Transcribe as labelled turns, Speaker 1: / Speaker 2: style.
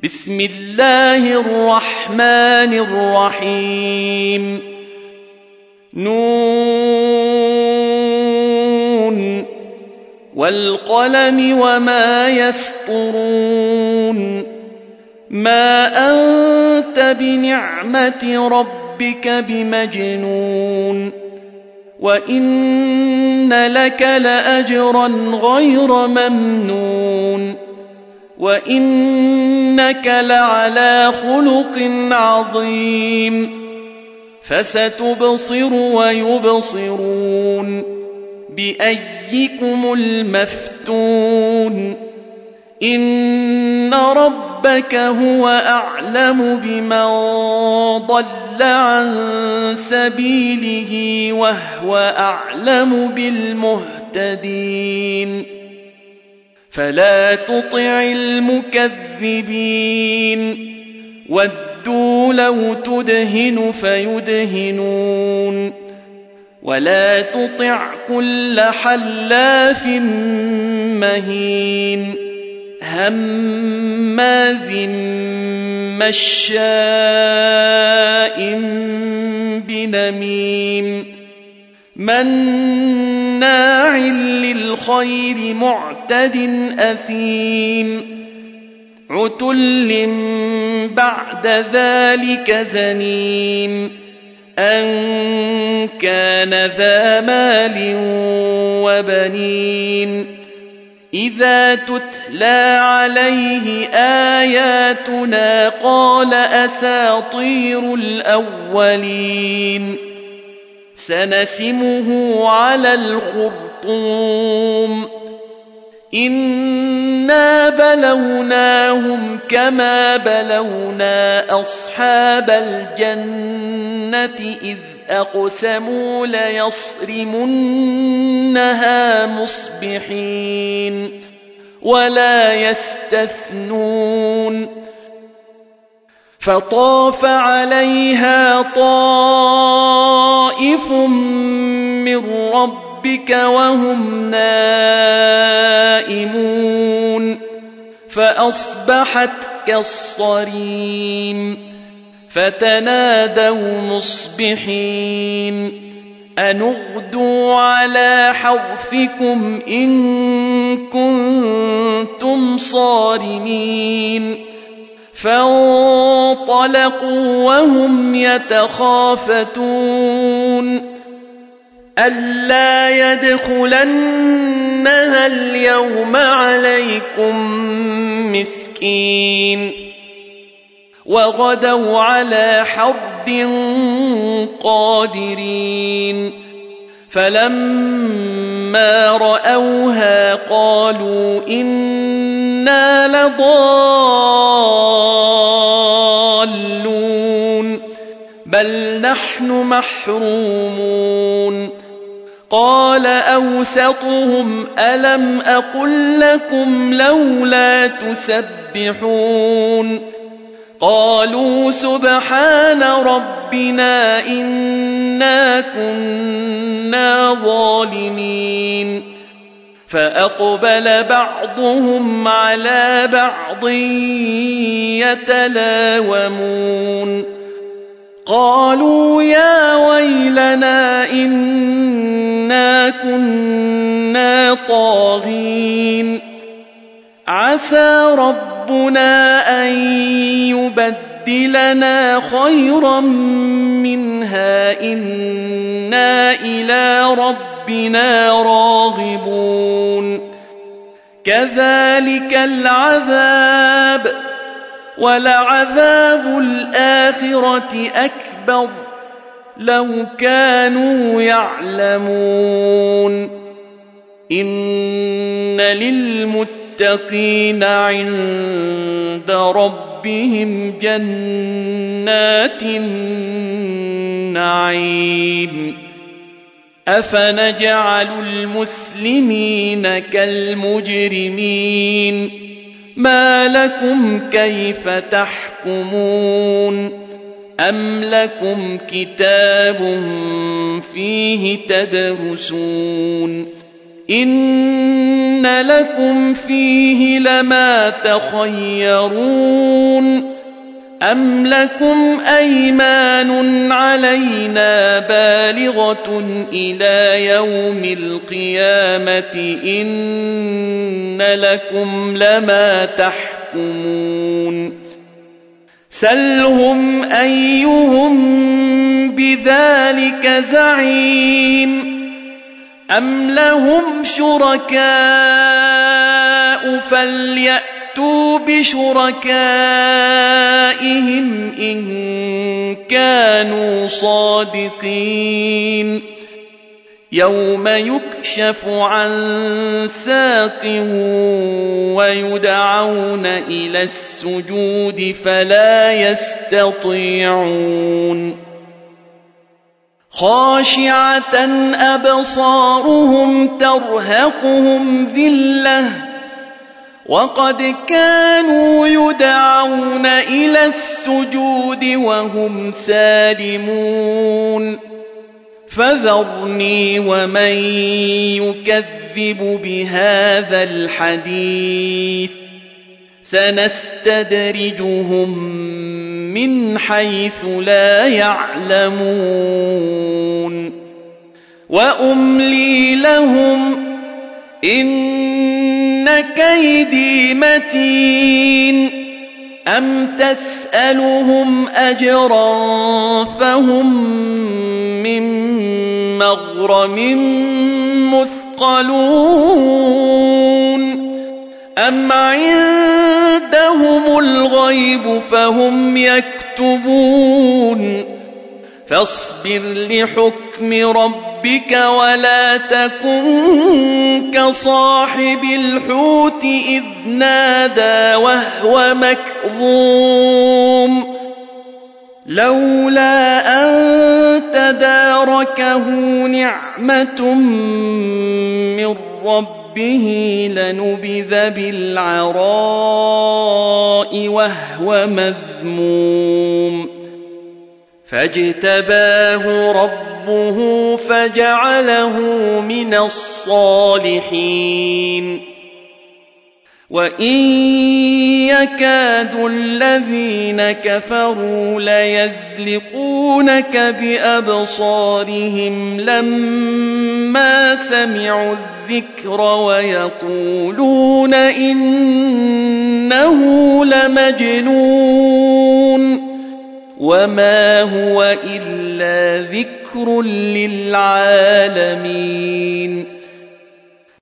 Speaker 1: بسم الله الرحمن الرحيم نون والقلم وما يسطرون ما أنت بنعمة ربك بمجنون وإن لك لأجرا غير ممنون وإنك لعلى خلق عظيم فستبصر ويبصرون بأيكم المفتون إن ربك هو أعلم بمن ضل عن سبيله وهو أعلم بالمهتدين فلا تطع المكذبين ودوا لو تدهن فيدهنون ولا تطع كل حلاف مهين هماز مشاء بنميم مناع للخير معتد أثيم عتل بعد ذلك زنيم أن كان ذا مال وبنين إذا تتلى عليه آياتنا قال أساطير الأولين سنسمه على الخرطوم إنا بلوناهم كما بلونا أصحاب الجنة إذ أقسموا ليصرمنها مصبحين ولا يستثنون فطاف عليها طائف من ربك وهم نائمون فأصبحت كالصريم فتنادوا مصبحين أن اغدوا على حرثكم إن كنتم صارمين فانطلقوا وهم يتخافتون ألا يدخلنها اليوم عليكم مسكين وغدوا على حرد قادرين فلما رأوها قالوا إنا لضالون بل نحن محرومون قال أوسطهم ألم أقل لكم لولا تسبحون قالوا سبحان ربنا إنا كنا ظالمين فأقبل بعضهم على بعض يتلاومون قالوا يا ويلنا إنا كنا طاغين عسى ربنا أن يبدلنا خيرا منها إنا إلى ربنا راغبون كذلك العذاب ولعذاب الآخرة أكبر لو كانوا يعلمون إن للمتقين عند ربهم جنات النعيم أفنجعل المسلمين كالمجرمين ما لكم كيف تحكمون أم لكم كتاب فيه تدرسون إن لكم فيه لما تخيرون أم لكم أيمان علينا بالغة إلى يوم القيامة إن لكم لما تحكمون سلهم أيهم بذلك زعيم أم لهم شركاء فليأتوا بشركائهم إن كانوا صادقين يوم يكشف عن ساق ويدعون إلى السجود فلا يستطيعون خاشعة أبصارهم ترهقهم ذلة وقد كانوا يدعون إلى السجود وهم سالمون فذرني ومن يكذب بهذا الحديث سنستدرجهم من حيث لا يعلمون وأملي لهم إن كيدي متين أم تسألهم أجرا فهم من مغرم مثقلون أم عندهم الغيب فهم يكتبون فاصبر لحكم ربك ولا تكن كصاحب الحوت إذ نادى وهو مكظوم لولا أن تداركه نعمة من ربه لنبذ بالعراء وهو مذموم فاجتباه ربه فجعله من الصالحين وإن يكاد الذين كفروا ليزلقونك بأبصارهم لما سمعوا الذكر ويقولون إنه لمجنون وما هو إلا ذكر للعالمين